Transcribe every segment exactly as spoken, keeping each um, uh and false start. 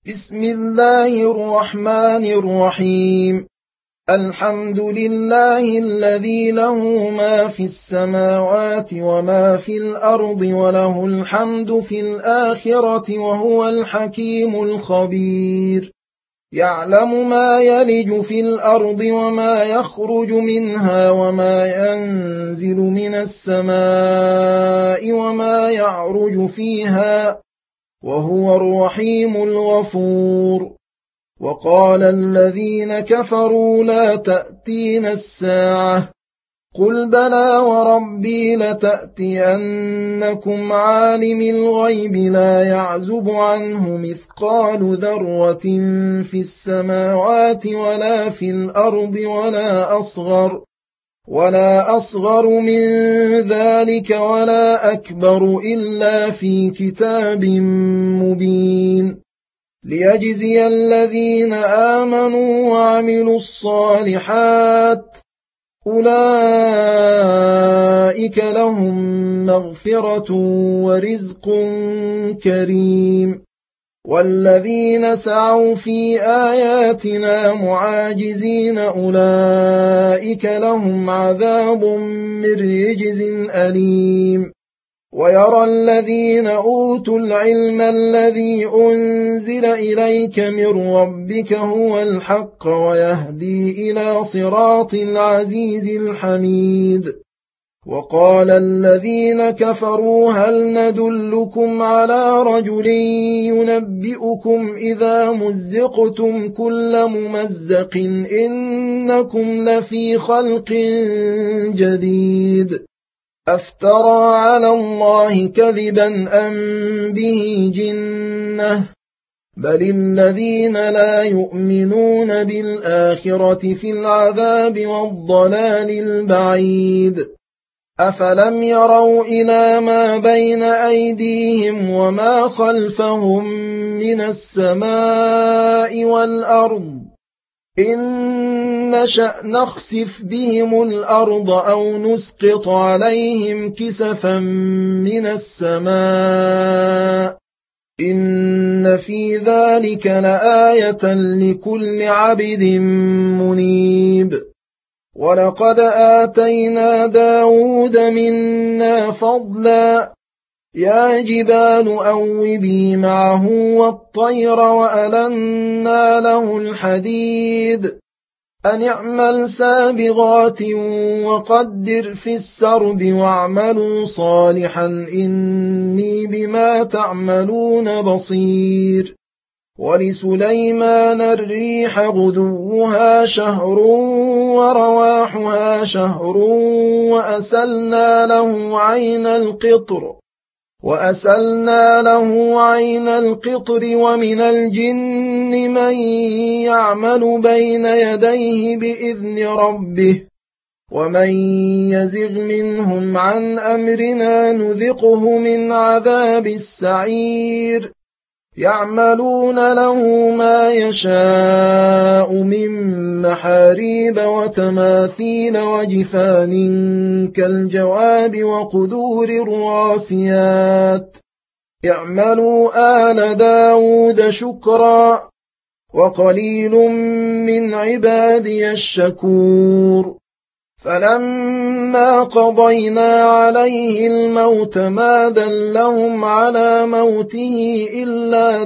بسم الله الرحمن الرحيم. الحمد لله الذي له ما في السماوات وما في الأرض وله الحمد في الآخرة وهو الحكيم الخبير. يعلم ما يلج في الأرض وما يخرج منها وما ينزل من السماء وما يعرج فيها وهو الرحيم الغفور. وقال الذين كفروا لا تأتينا الساعة قل بلى وربي لتأتينكم عالم الغيب لا يعزب عنه مثقال ذرة في السماوات ولا في الأرض ولا أصغر ولا أصغر من ذلك ولا أكبر إلا في كتاب مبين ليجزي الذين آمنوا وعملوا الصالحات أولئك لهم مغفرة ورزق كريم. والذين سعوا في آياتنا معاجزين أولئك لهم عذاب من رجز أليم. ويرى الذين أوتوا العلم الذي أنزل إليك من ربك هو الحق ويهدي إلى صراط العزيز الحميد. وقال الذين كفروا هل ندلكم على رجل ينبئكم إذا مزقتم كل ممزق إنكم لفي خلق جديد أفترى على الله كذبا أم به جنة بل الذين لا يؤمنون بالآخرة في العذاب والضلال البعيد. أفلم يروا إلى ما بين أيديهم وما خلفهم من السماء والأرض إن نشأ نخسف بهم الأرض أو نسقط عليهم كسفا من السماء إن في ذلك لآية لكل عبد منيب. ولقد آتينا داود منا فضلا يا جبال أوبي معه والطير وألنا له الحديد أن اعمل سابغات وقدر في السرد واعملوا صالحا إني بما تعملون بصير. ولسليمان الريح غدوها شهر ورواحها شهر وأسلنا له عين القطر وأسلنا له عين القطر ومن الجن من يعمل بين يديه بإذن ربه ومن يزغ منهم عن أمرنا نذقه من عذاب السعير. يعملون له ما يشاء من محاريب وتماثيل وجفان كالجواب وقدور الراسيات اعملوا آل داود شكرا وقليل من عبادي الشكور. فلما قضينا عليه الموت ما دلهم على موته إلا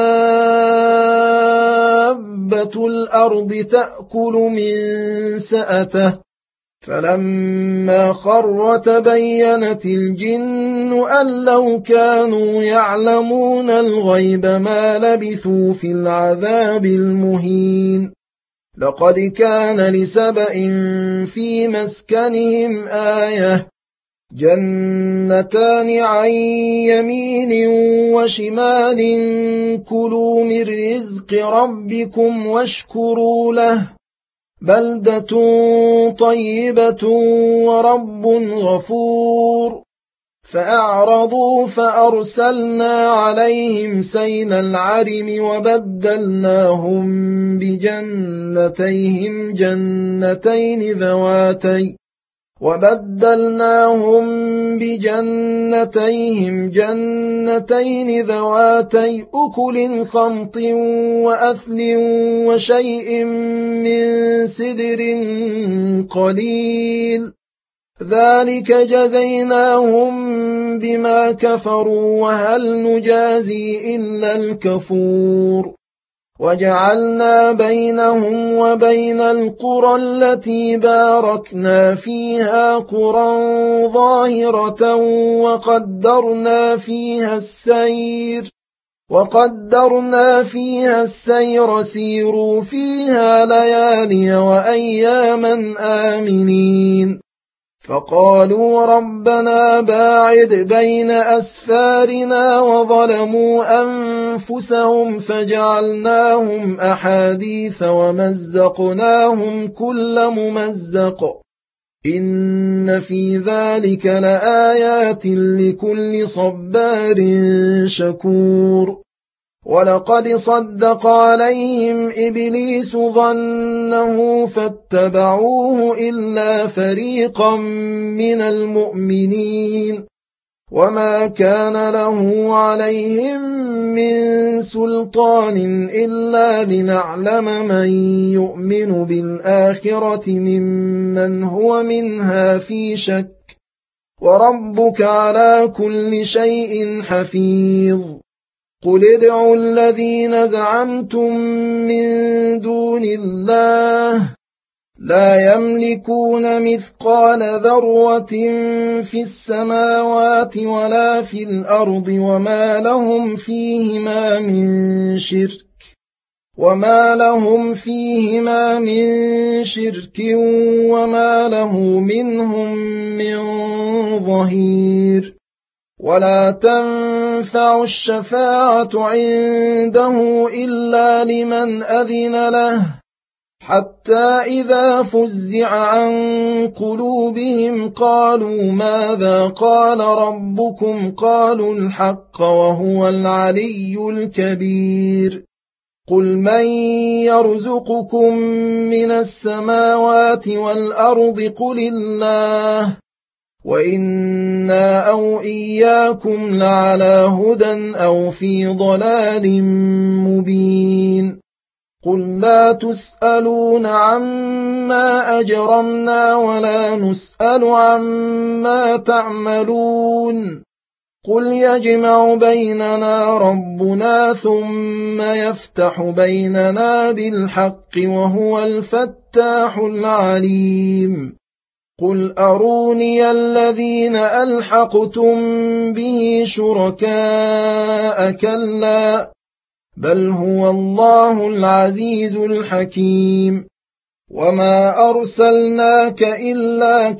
دابة الأرض تأكل من سأته فلما خر تبينت الجن أن لو كانوا يعلمون الغيب ما لبثوا في العذاب المهين. لقد كان لسبإ في مسكنهم آية جنتان عن يمين وشمال كلوا من رزق ربكم واشكروا له بلدة طيبة ورب غفور. فأعرضوا فأرسلنا عليهم سيل العرم وبدلناهم بجنتيهم جنتين ذواتي وبدلناهم بجنتيهم جنتين ذواتي أكل خمط وأثل وشيء من سدر قليل ذلك جزيناهم بما كفروا وهل نجازي إلا الكفور وجعلنا بينهم وبين القرى التي باركنا فيها قرى ظاهرة وقدرنا فيها السير وقدرنا فيها السير سيروا فيها ليالي وأياما آمنين فقالوا ربنا باعد بين أسفارنا وظلموا أنفسهم فجعلناهم أحاديث ومزقناهم كل ممزق إن في ذلك لآيات لكل صبار شكور ولقد صدق عليهم إبليس ظنه فاتبعوه إلا فريقا من المؤمنين وما كان له عليهم من سلطان إلا لنعلم من يؤمن بالآخرة ممن هو منها في شك وربك على كل شيء حفيظ قل ادعوا الذين زعمتم من دون الله لا يملكون مثقال ذرة في السماوات ولا في الأرض وما لهم فيهما من شرك وما لهم فيهما من شرك وما له منهم من ظهير ولا تنفع الشفاعة عنده إلا لمن أذن له حتى إذا فزع عن قلوبهم قالوا ماذا قال ربكم قالوا الحق وهو العلي الكبير قل من يرزقكم من السماوات والأرض قل الله وإنا أو إياكم لعلى هدى أو في ضلال مبين قل لا تسألون عما أجرمنا ولا نسأل عما تعملون قل يجمع بيننا ربنا ثم يفتح بيننا بالحق وهو الفتاح العليم قل أروني الذين ألحقتم به شركاء كلا بل هو الله العزيز الحكيم وما أرسلناك إلا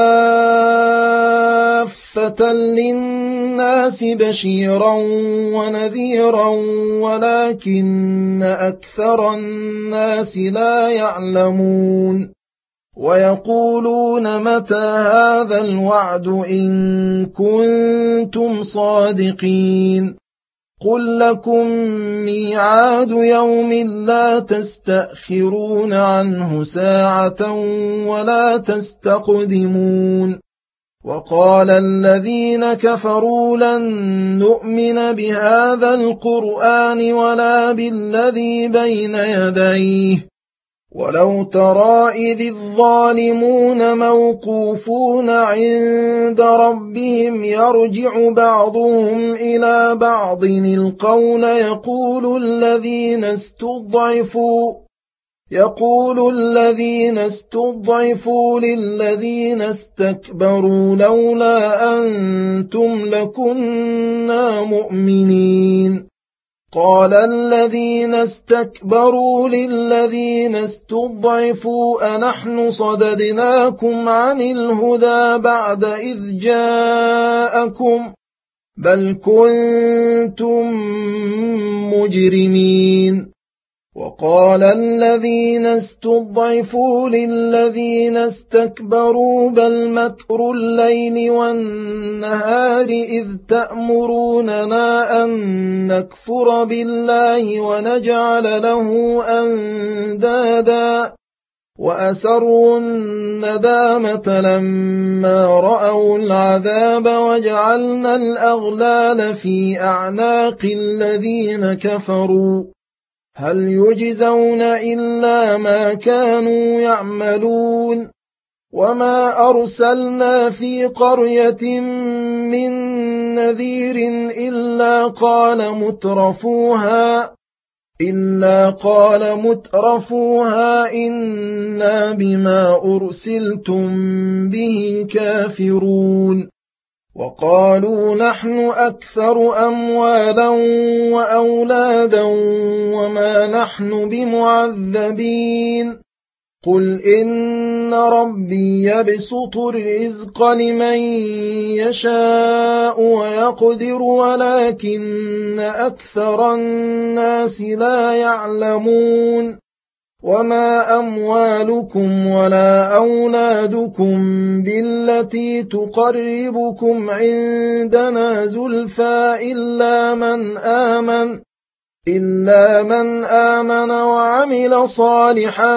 كافة للناس بشيرا ونذيرا ولكن أكثر الناس لا يعلمون ويقولون متى هذا الوعد إن كنتم صادقين قل لكم ميعاد يوم لا تستأخرون عنه ساعة ولا تستقدمون وقال الذين كفروا لن نؤمن بهذا القرآن ولا بالذي بين يديه ولو ترى إذ الظالمون موقوفون عند ربهم يرجع بعضهم إلى بعض القول يقول الذين استضعفوا يقول الذين استضعفوا للذين استكبروا لولا أنتم لكنا مؤمنين قال الذين استكبروا للذين استضعفوا أنحن صددناكم عن الهدى بعد إذ جاءكم بل كنتم مجرمين وقال الذين استضعفوا للذين استكبروا بل مكر الليل والنهار إذ تأمروننا أن نكفر بالله ونجعل له أندادا وأسروا الندامة لما رأوا العذاب وجعلنا الأغلال في أعناق الذين كفروا هل يجزون إلا ما كانوا يعملون وما أرسلنا في قرية من نذير إلا قال مترفوها إلا قال مترفوها إنا بما أرسلتم به كافرون وقالوا نحن أكثر أموالا وأولادا وما نحن بمعذبين قل إن ربي يبسط الرزق لمن يشاء ويقدر ولكن أكثر الناس لا يعلمون وما أموالكم ولا أولادكم بالتي تقربكم عندنا زلفى إلا من آمن إلا من آمن وعمل صالحا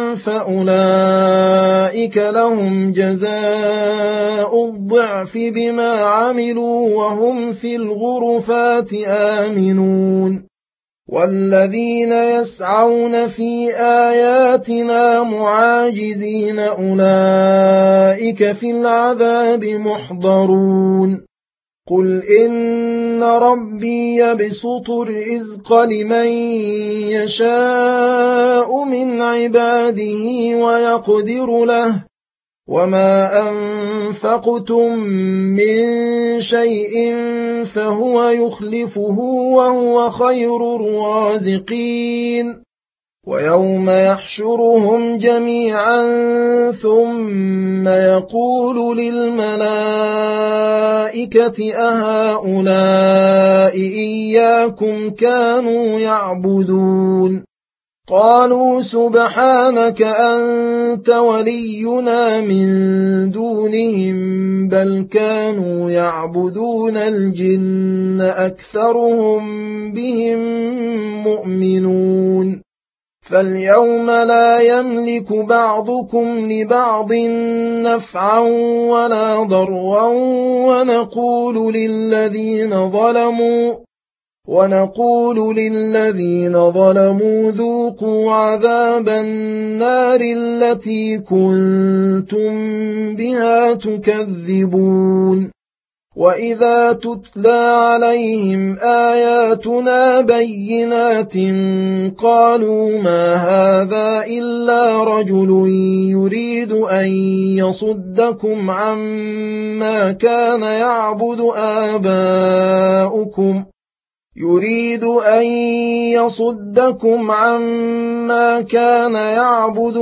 فأولئك لهم جزاء الضعف بما عملوا وهم في الغرفات آمنون والذين يسعون في آياتنا معاجزين أولئك في العذاب محضرون قل إن ربي يبسط الرزق لمن يشاء من عباده ويقدر له وما أنفقتم من شيء فهو يخلفه وهو خير الرازقين ويوم يحشرهم جميعا ثم يقول للملائكة أهؤلاء إياكم كانوا يعبدون قالوا سبحانك أنت ولينا من دونهم بل كانوا يعبدون الجن أكثرهم بهم مؤمنون فاليوم لا يملك بعضكم لبعض نفعا ولا ضرا ونقول للذين ظلموا ونقول للذين ظلموا ذوقوا عذاب النار التي كنتم بها تكذبون وإذا تتلى عليهم آياتنا بينات قالوا ما هذا إلا رجل يريد أن يصدكم عما كان يعبد آباؤكم يريد أن يصدكم عما كان يعبد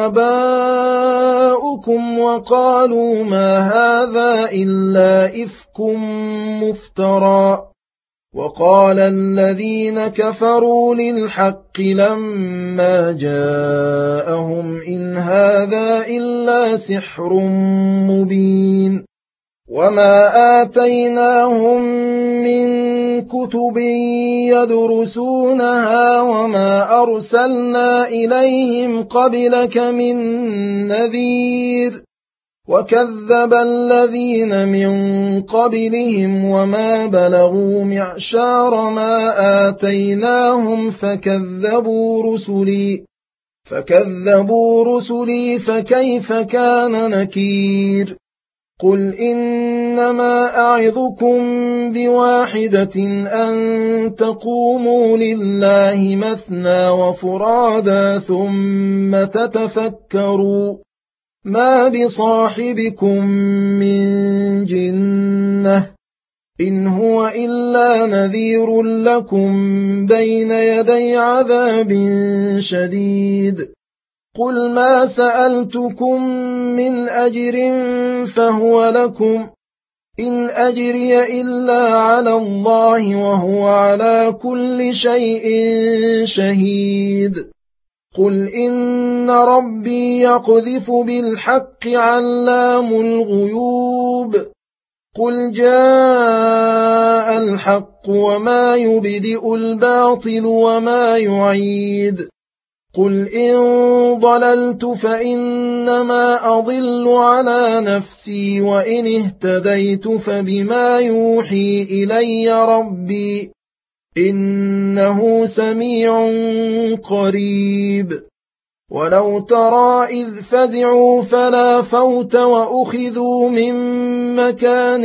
آباؤكم وقالوا ما هذا إلا إفك مفترى وقال الذين كفروا للحق لما جاءهم إن هذا إلا سحر مبين وما آتيناهم من كتب يدرسونها وما أرسلنا إليهم قبلك من نذير وكذب الذين من قبلهم وما بلغوا معشار ما آتيناهم فكذبوا رسلي فكذبوا رسلي فكيف كان نكير قل إنما أعظكم بواحدة أن تقوموا لله مثنى وفرادا ثم تتفكروا ما بصاحبكم من جنة إن هو إلا نذير لكم بين يدي عذاب شديد قل ما سألتكم من أجر فهو لكم إن أجري إلا على الله وهو على كل شيء شهيد قل إن ربي يقذف بالحق علام الغيوب قل جاء الحق وما يبدئ الباطل وما يعيد قل إن ضللت فإنما أضل على نفسي وإن اهتديت فبما يوحي إلي ربي إنه سميع قريب ولو ترى إذ فزعوا فلا فوت وأخذوا من مكان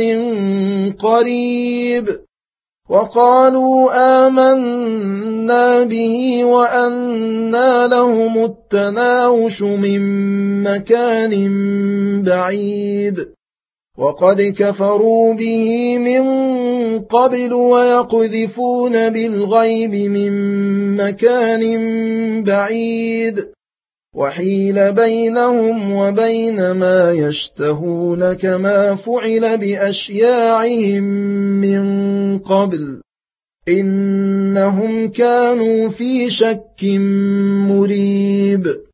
قريب وقالوا آمنا به وأنى لهم التناوش من مكان بعيد وقد كفروا به من قبل ويقذفون بالغيب من مكان بعيد وحيل بينهم وبين ما يشتهون كما فعل بأشياعهم من قبل إنهم كانوا في شك مريب